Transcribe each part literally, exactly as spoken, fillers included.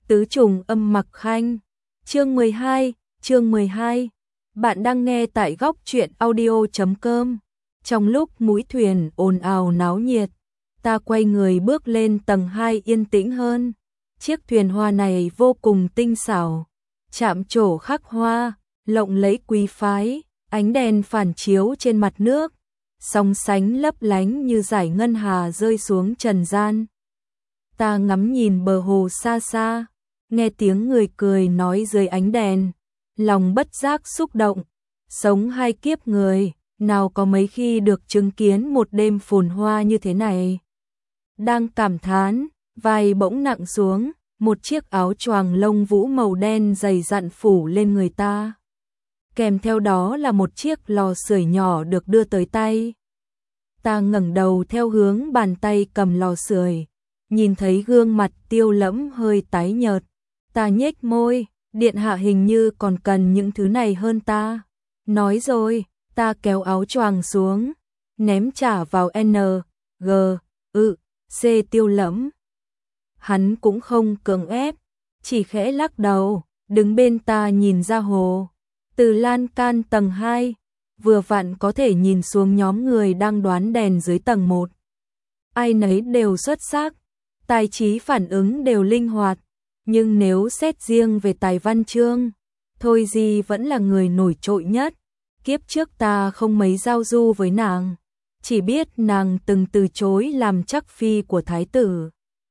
Tứ trùng âm mặc khanh. Chương mười hai, chương mười hai. Bạn đang nghe tại góc truyện audio chấm com. Trong lúc mũi thuyền ồn ào náo nhiệt, ta quay người bước lên tầng hai yên tĩnh hơn. Chiếc thuyền hoa này vô cùng tinh xảo, chạm trổ khắc hoa, lộng lẫy quý phái, ánh đèn phản chiếu trên mặt nước, song sánh lấp lánh như dải ngân hà rơi xuống trần gian. Ta ngắm nhìn bờ hồ xa xa, nghe tiếng người cười nói dưới ánh đèn, lòng bất giác xúc động. Sống hai kiếp người, nào có mấy khi được chứng kiến một đêm phồn hoa như thế này. Đang cảm thán, vai bỗng nặng xuống, một chiếc áo choàng lông vũ màu đen dày dặn phủ lên người ta. Kèm theo đó là một chiếc lò sưởi nhỏ được đưa tới tay. Ta ngẩng đầu theo hướng bàn tay cầm lò sưởi, nhìn thấy gương mặt Tiêu Lẫm hơi tái nhợt. Ta nhếch môi, điện hạ hình như còn cần những thứ này hơn ta. Nói rồi, ta kéo áo choàng xuống, ném trả vào N, G, ư, C Tiêu Lẫm. Hắn cũng không cưỡng ép, chỉ khẽ lắc đầu, đứng bên ta nhìn ra hồ. Từ lan can tầng hai, vừa vặn có thể nhìn xuống nhóm người đang đoán đèn dưới tầng một. Ai nấy đều xuất sắc, tài trí phản ứng đều linh hoạt, nhưng nếu xét riêng về tài văn chương, Thôi Di vẫn là người nổi trội nhất. Kiếp trước ta không mấy giao du với nàng, chỉ biết nàng từng từ chối làm chắc phi của thái tử,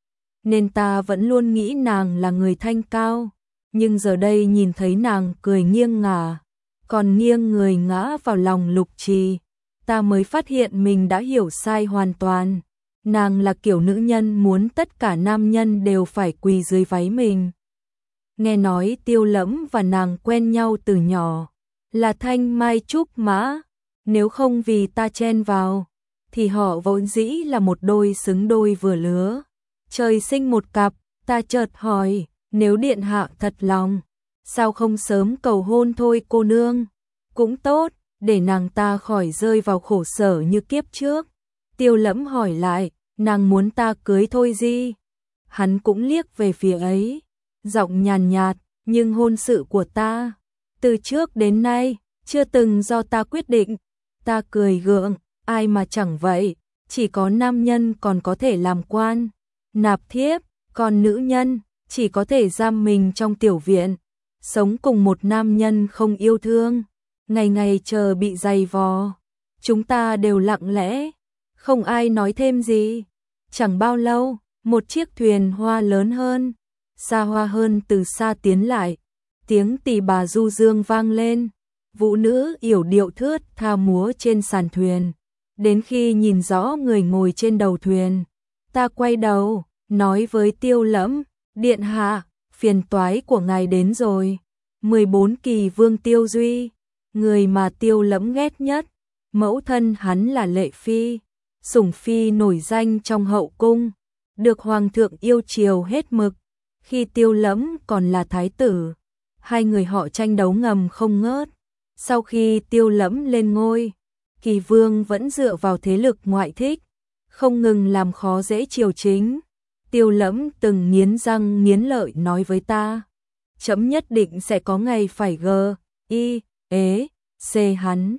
nên ta vẫn luôn nghĩ nàng là người thanh cao. Nhưng giờ đây nhìn thấy nàng cười nghiêng ngả, còn nghiêng người ngã vào lòng Lục Trì, ta mới phát hiện mình đã hiểu sai hoàn toàn. Nàng là kiểu nữ nhân muốn tất cả nam nhân đều phải quỳ dưới váy mình. Nghe nói Tiêu Lẫm và nàng quen nhau từ nhỏ, là thanh mai trúc mã, nếu không vì ta chen vào, thì họ vốn dĩ là một đôi xứng đôi vừa lứa. Trời sinh một cặp, ta chợt hỏi, nếu điện hạ thật lòng, sao không sớm cầu hôn thôi cô nương? Cũng tốt, để nàng ta khỏi rơi vào khổ sở như kiếp trước. Tiêu Lẫm hỏi lại, nàng muốn ta cưới Thôi Di? Hắn cũng liếc về phía ấy, giọng nhàn nhạt, nhưng hôn sự của ta, từ trước đến nay, chưa từng do ta quyết định. Ta cười gượng, ai mà chẳng vậy, chỉ có nam nhân còn có thể làm quan, nạp thiếp, còn nữ nhân chỉ có thể giam mình trong tiểu viện, sống cùng một nam nhân không yêu thương, ngày ngày chờ bị giày vò. Chúng ta đều lặng lẽ, không ai nói thêm gì. Chẳng bao lâu, một chiếc thuyền hoa lớn hơn, xa hoa hơn từ xa tiến lại, tiếng tỳ bà du dương vang lên, vũ nữ yểu điệu thướt tha múa trên sàn thuyền. Đến khi nhìn rõ người ngồi trên đầu thuyền, ta quay đầu, nói với Tiêu Lẫm, điện hạ, phiền toái của ngài đến rồi. mười bốn kỳ vương Tiêu Duy, người mà Tiêu Lẫm ghét nhất, mẫu thân hắn là Lệ Phi, sủng phi nổi danh trong hậu cung, được hoàng thượng yêu chiều hết mực. Khi Tiêu Lẫm còn là thái tử, hai người họ tranh đấu ngầm không ngớt. Sau khi Tiêu Lẫm lên ngôi, Kỳ Vương vẫn dựa vào thế lực ngoại thích, không ngừng làm khó dễ triều chính. Tiêu Lẫm từng nghiến răng nghiến lợi nói với ta, chấm nhất định sẽ có ngày phải g, i, ế, c hắn.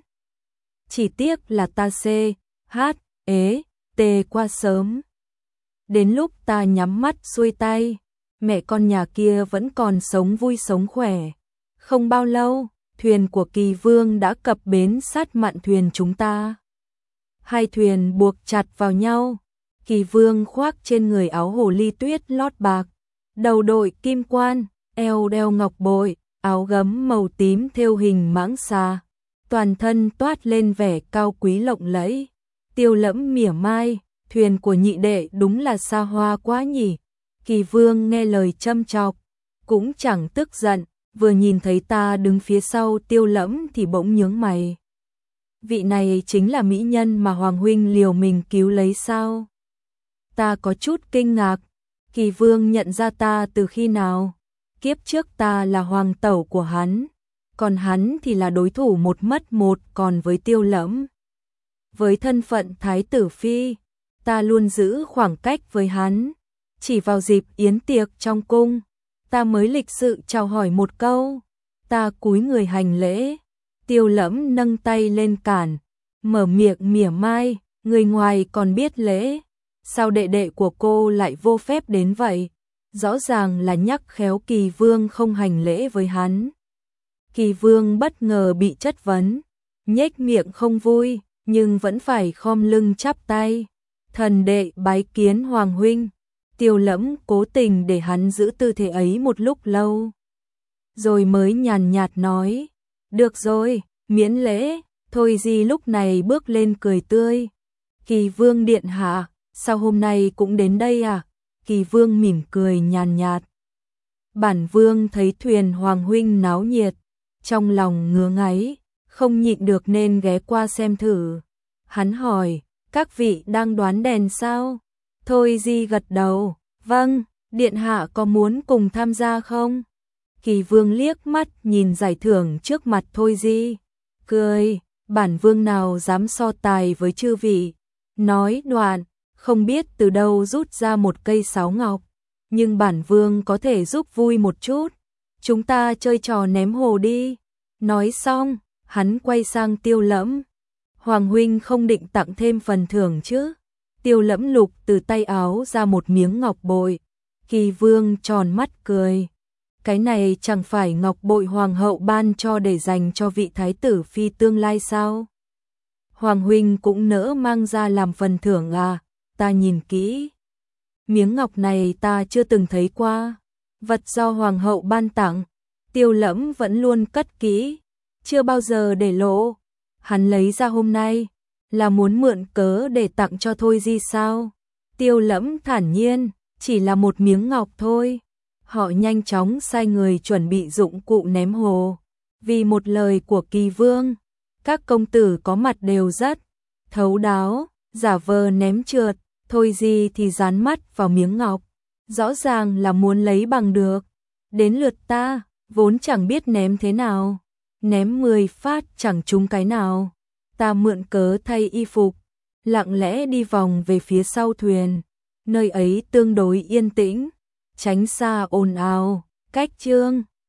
Chỉ tiếc là ta c, h, ế, t qua sớm. Đến lúc ta nhắm mắt xuôi tay, mẹ con nhà kia vẫn còn sống vui sống khỏe. Không bao lâu, thuyền của Kỳ Vương đã cập bến sát mạn thuyền chúng ta. Hai thuyền buộc chặt vào nhau. Kỳ Vương khoác trên người áo hồ ly tuyết lót bạc, đầu đội kim quan, eo đeo ngọc bội, áo gấm màu tím thêu hình mãng xà, toàn thân toát lên vẻ cao quý lộng lẫy. Tiêu Lẫm mỉa mai, thuyền của nhị đệ đúng là xa hoa quá nhỉ. Kỳ Vương nghe lời châm chọc, cũng chẳng tức giận, vừa nhìn thấy ta đứng phía sau Tiêu Lẫm thì bỗng nhướng mày. Vị này chính là mỹ nhân mà Hoàng huynh liều mình cứu lấy sao? Ta có chút kinh ngạc, Kỳ Vương nhận ra ta từ khi nào? Kiếp trước ta là hoàng tẩu của hắn, còn hắn thì là đối thủ một mất một còn với Tiêu Lẫm. Với thân phận thái tử phi, ta luôn giữ khoảng cách với hắn. Chỉ vào dịp yến tiệc trong cung, ta mới lịch sự chào hỏi một câu. Ta cúi người hành lễ, Tiêu Lẫm nâng tay lên cản, mở miệng mỉa mai, người ngoài còn biết lễ, sao đệ đệ của cô lại vô phép đến vậy? Rõ ràng là nhắc khéo Kỳ Vương không hành lễ với hắn. Kỳ Vương bất ngờ bị chất vấn, nhếch miệng không vui, nhưng vẫn phải khom lưng chắp tay. Thần đệ bái kiến Hoàng huynh. Tiêu Lẫm cố tình để hắn giữ tư thế ấy một lúc lâu, rồi mới nhàn nhạt nói, được rồi, miễn lễ. Thôi Di lúc này bước lên cười tươi. Kỳ Vương điện hạ, sao hôm nay cũng đến đây à? Kỳ Vương mỉm cười nhàn nhạt. Bản Vương thấy thuyền Hoàng huynh náo nhiệt, trong lòng ngứa ngáy, không nhịn được nên ghé qua xem thử. Hắn hỏi, các vị đang đoán đèn sao? Thôi Di gật đầu, vâng, điện hạ có muốn cùng tham gia không? Kỳ Vương liếc mắt nhìn giải thưởng trước mặt Thôi Di, cười, bản Vương nào dám so tài với chư vị. Nói đoạn, không biết từ đâu rút ra một cây sáo ngọc, nhưng bản Vương có thể giúp vui một chút. Chúng ta chơi trò ném hồ đi. Nói xong, hắn quay sang Tiêu Lẫm. Hoàng huynh không định tặng thêm phần thưởng chứ? Tiêu Lẫm lục từ tay áo ra một miếng ngọc bội. Kỳ Vương tròn mắt cười. Cái này chẳng phải ngọc bội hoàng hậu ban cho để dành cho vị thái tử phi tương lai sao? Hoàng huynh cũng nỡ mang ra làm phần thưởng à? Ta nhìn kỹ. Miếng ngọc này ta chưa từng thấy qua. Vật do hoàng hậu ban tặng. Tiêu Lẫm vẫn luôn cất kỹ, chưa bao giờ để lộ. Hắn lấy ra hôm nay, là muốn mượn cớ để tặng cho Thôi Di sao? Tiêu Lẫm thản nhiên, chỉ là một miếng ngọc thôi. Họ nhanh chóng sai người chuẩn bị dụng cụ ném hồ. Vì một lời của Kỳ Vương, các công tử có mặt đều rất thấu đáo, giả vờ ném trượt. Thôi Di thì dán mắt vào miếng ngọc, rõ ràng là muốn lấy bằng được. Đến lượt ta, vốn chẳng biết ném thế nào, ném mười phát chẳng trúng cái nào. Ta mượn cớ thay y phục, lặng lẽ đi vòng về phía sau thuyền, nơi ấy tương đối yên tĩnh, tránh xa ồn ào. Cách chương